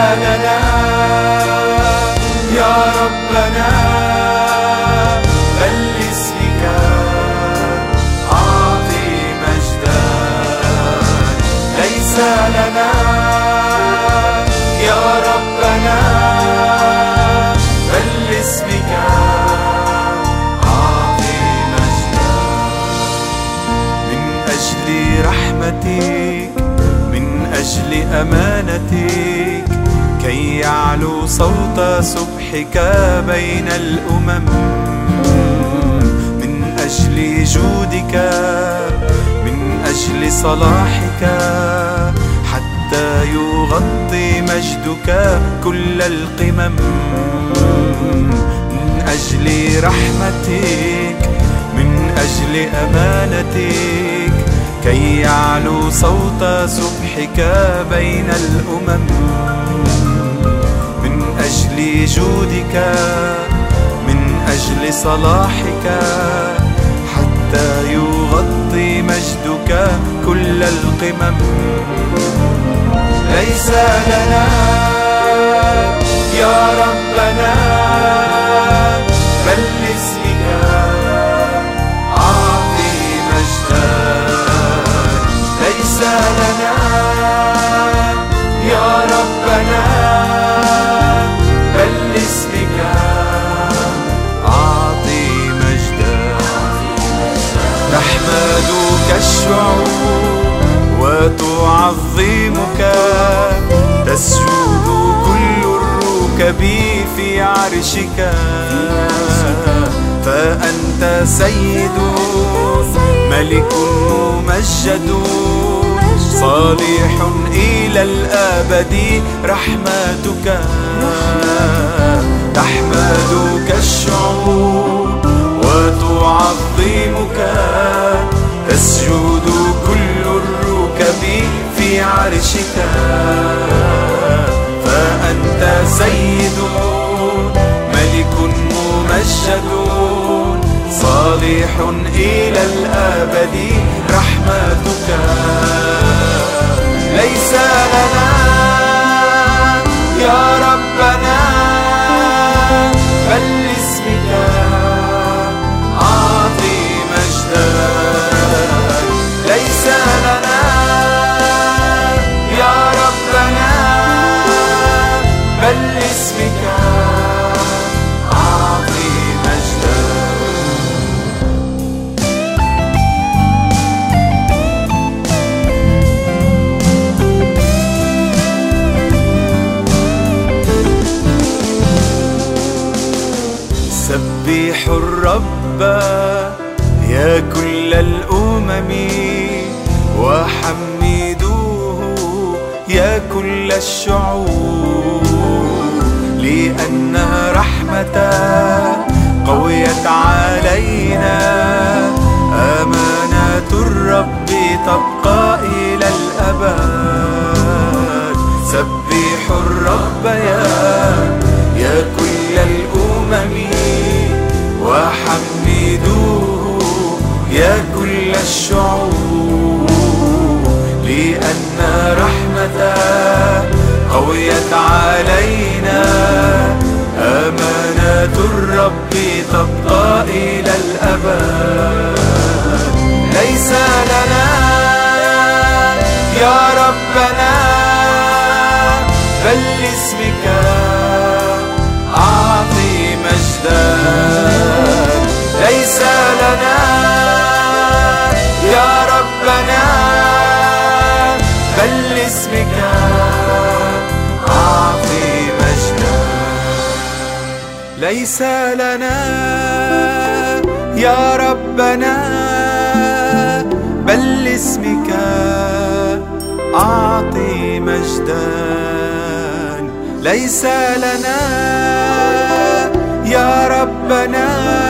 لنا يا ربنا، بل لاسمك أعطي مجدا. ليس لنا يا ربنا، بل لاسمك أعطي مجدا. من أجل رحمتك، من أجل أمانتك، كي يعلو صوت سبحك بين الأمم. من أجل جودك، من أجل صلاحك، حتى يغطي مجدك كل القمم. من أجل رحمتك، من أجل أمانتك، كي يعلو صوت سبحك بين الأمم. من أجل جودك، من أجل صلاحك، حتى يغطي مجدك كل القمم. ليس لنا يا ربنا، بل لاسمك أعطي مجدا. ليس لنا يا ربنا، بل لاسمك أعطي مجدا. تحمدك الشعوب وتعظمك، تسجد كل الركب في عرشك. فأنت سيد ملك ممجد، صالح إلى الأبد رحمتك. تحمدك الشعوب وتعظمك، تسجد كل الركب في عرشك. فأنت سيد ملك ممجد، صالح إلى الأبد رحمتك. ليس لنا يا ربنا، بل لاسمك أعطي مجدا. ليس لنا يا ربنا، بل لاسمك أعطي مجدا. سبحوا الرب يا كل الأمم، وحمدوه يا كل الشعوب. لأن رحمته قويت علينا، أمانة الرب تبقى إلى الأبد. سبحوا الرب يا كل الأمم، وحمدوه يا كل الشعوب. لأن رحمته قويت علينا، أمانة الرب تبقى إلى الأبد. ليس لنا يا ربنا، بل لاسمك أعطي مجدا. ليس لنا يا ربنا، بل لاسمك أعطي مجدا. ليس لنا يا ربنا، بل لاسمك أعطي مجدا. ليس لنا يا ربنا،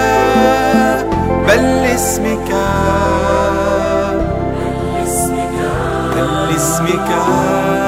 بل لاسمك بل لاسمك